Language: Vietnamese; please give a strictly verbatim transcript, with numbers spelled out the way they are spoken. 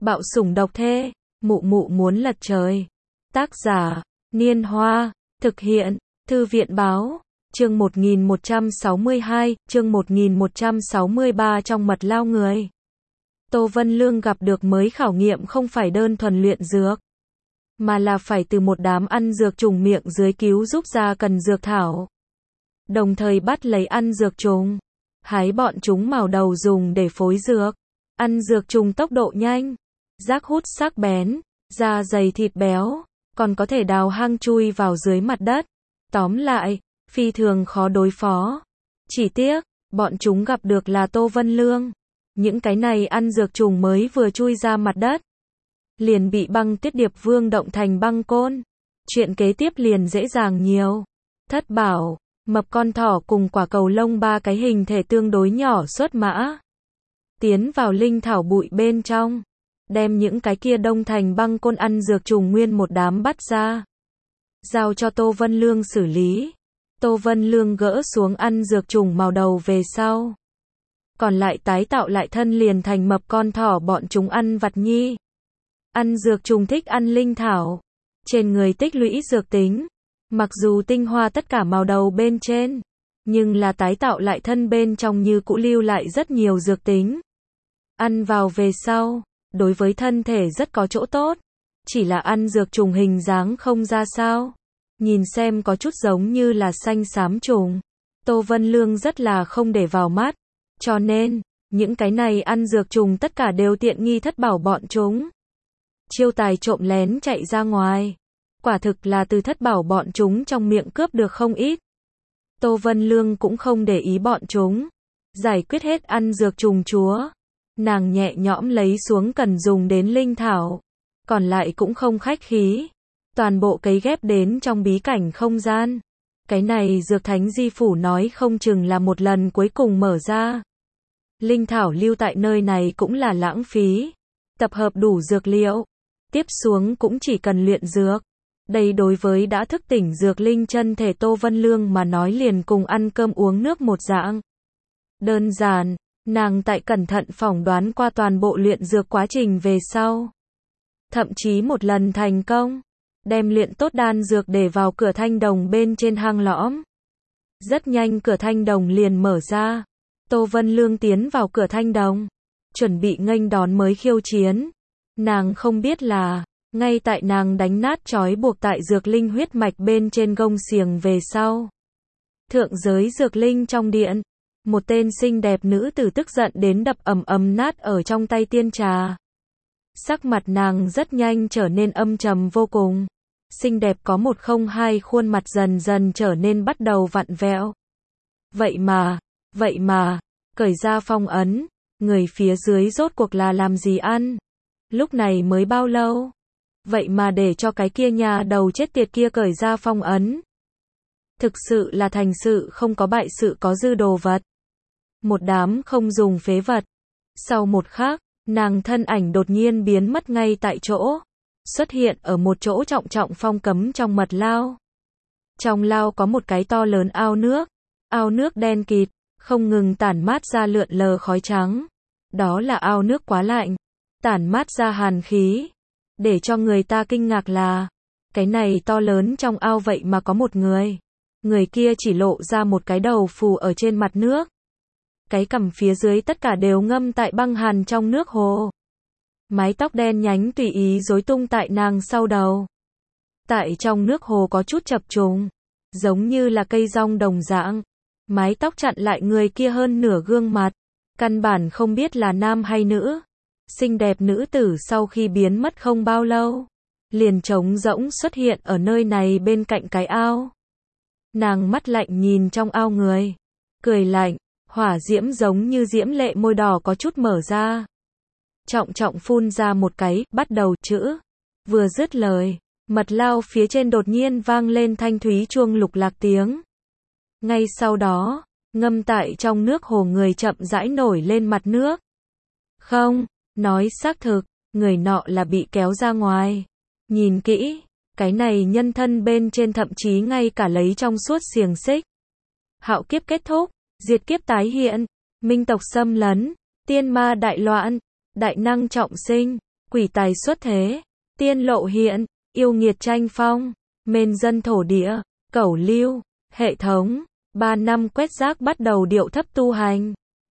Bạo sủng độc thê, mụ mụ muốn lật trời. Tác giả, Niên Hoa, thực hiện, Thư viện báo, chương một nghìn một trăm sáu mươi hai, chương một nghìn một trăm sáu mươi ba trong mật lao người. Tô Vân Lương gặp được mới khảo nghiệm không phải đơn thuần luyện dược, mà là phải từ một đám ăn dược trùng miệng dưới cứu giúp ra cần dược thảo. Đồng thời bắt lấy ăn dược trùng, hái bọn chúng màu đầu dùng để phối dược. Ăn dược trùng tốc độ nhanh, rác hút sắc bén, da dày thịt béo, còn có thể đào hang chui vào dưới mặt đất. Tóm lại, phi thường khó đối phó. Chỉ tiếc, bọn chúng gặp được là Tô Vân Lương. Những cái này ăn dược trùng mới vừa chui ra mặt đất, liền bị băng tuyết điệp vương động thành băng côn. Chuyện kế tiếp liền dễ dàng nhiều. Thất bảo, mập con thỏ cùng quả cầu lông ba cái hình thể tương đối nhỏ xuất mã, tiến vào linh thảo bụi bên trong, đem những cái kia đông thành băng côn ăn dược trùng nguyên một đám bắt ra, giao cho Tô Vân Lương xử lý. Tô Vân Lương gỡ xuống ăn dược trùng màu đầu về sau, còn lại tái tạo lại thân liền thành mập con thỏ bọn chúng ăn vặt nhi. Ăn dược trùng thích ăn linh thảo, trên người tích lũy dược tính, mặc dù tinh hoa tất cả màu đầu bên trên, nhưng là tái tạo lại thân bên trong như cũ lưu lại rất nhiều dược tính. Ăn vào về sau, đối với thân thể rất có chỗ tốt, chỉ là ăn dược trùng hình dáng không ra sao, nhìn xem có chút giống như là xanh xám trùng. Tô Vân Lương rất là không để vào mắt, cho nên, những cái này ăn dược trùng tất cả đều tiện nghi thất bảo bọn chúng. Chiêu tài trộm lén chạy ra ngoài, quả thực là từ thất bảo bọn chúng trong miệng cướp được không ít. Tô Vân Lương cũng không để ý bọn chúng, giải quyết hết ăn dược trùng chúa. Nàng nhẹ nhõm lấy xuống cần dùng đến linh thảo, còn lại cũng không khách khí, toàn bộ cấy ghép đến trong bí cảnh không gian. Cái này dược thánh di phủ nói không chừng là một lần cuối cùng mở ra. Linh thảo lưu tại nơi này cũng là lãng phí. Tập hợp đủ dược liệu, tiếp xuống cũng chỉ cần luyện dược. Đây đối với đã thức tỉnh dược linh chân thể Tô Vân Lương mà nói liền cùng ăn cơm uống nước một dạng. Đơn giản, nàng tại cẩn thận phỏng đoán qua toàn bộ luyện dược quá trình về sau. Thậm chí một lần thành công, đem luyện tốt đan dược để vào cửa thanh đồng bên trên hang lõm. Rất nhanh cửa thanh đồng liền mở ra. Tô Vân Lương tiến vào cửa thanh đồng, chuẩn bị nghênh đón mới khiêu chiến. Nàng không biết là, ngay tại nàng đánh nát trói buộc tại dược linh huyết mạch bên trên gông xiềng về sau. Thượng giới dược linh trong điện, một tên xinh đẹp nữ tử tức giận đến đập ầm ầm nát ở trong tay tiên trà. Sắc mặt nàng rất nhanh trở nên âm trầm vô cùng. Xinh đẹp có một không hai khuôn mặt dần dần trở nên bắt đầu vặn vẹo. Vậy mà, vậy mà, cởi ra phong ấn, người phía dưới rốt cuộc là làm gì ăn? Lúc này mới bao lâu? Vậy mà để cho cái kia nhà đầu chết tiệt kia cởi ra phong ấn. Thực sự là thành sự không có bại sự có dư đồ vật. Một đám không dùng phế vật. Sau một khắc, nàng thân ảnh đột nhiên biến mất ngay tại chỗ, xuất hiện ở một chỗ trọng trọng phong cấm trong mật lao. Trong lao có một cái to lớn ao nước, ao nước đen kịt, không ngừng tản mát ra lượn lờ khói trắng. Đó là ao nước quá lạnh, tản mát ra hàn khí. Để cho người ta kinh ngạc là, cái này to lớn trong ao vậy mà có một người. Người kia chỉ lộ ra một cái đầu phù ở trên mặt nước. Cái cằm phía dưới tất cả đều ngâm tại băng hàn trong nước hồ. Mái tóc đen nhánh tùy ý rối tung tại nàng sau đầu. Tại trong nước hồ có chút chập trùng, giống như là cây rong đồng dạng. Mái tóc chặn lại người kia hơn nửa gương mặt, căn bản không biết là nam hay nữ. Xinh đẹp nữ tử sau khi biến mất không bao lâu, liền trống rỗng xuất hiện ở nơi này bên cạnh cái ao. Nàng mắt lạnh nhìn trong ao người, cười lạnh, hỏa diễm giống như diễm lệ môi đỏ có chút mở ra. Trọng trọng phun ra một cái, bắt đầu chữ. Vừa dứt lời, mật lao phía trên đột nhiên vang lên thanh thúy chuông lục lạc tiếng. Ngay sau đó, ngâm tại trong nước hồ người chậm rãi nổi lên mặt nước. Không, nói xác thực, người nọ là bị kéo ra ngoài. Nhìn kỹ, cái này nhân thân bên trên thậm chí ngay cả lấy trong suốt xiềng xích. Hạo kiếp kết thúc, diệt kiếp tái hiện, minh tộc xâm lấn, tiên ma đại loạn, đại năng trọng sinh, quỷ tài xuất thế, tiên lộ hiện, yêu nghiệt tranh phong, mên dân thổ địa, cẩu lưu, hệ thống, ba năm quét rác bắt đầu điệu thấp tu hành.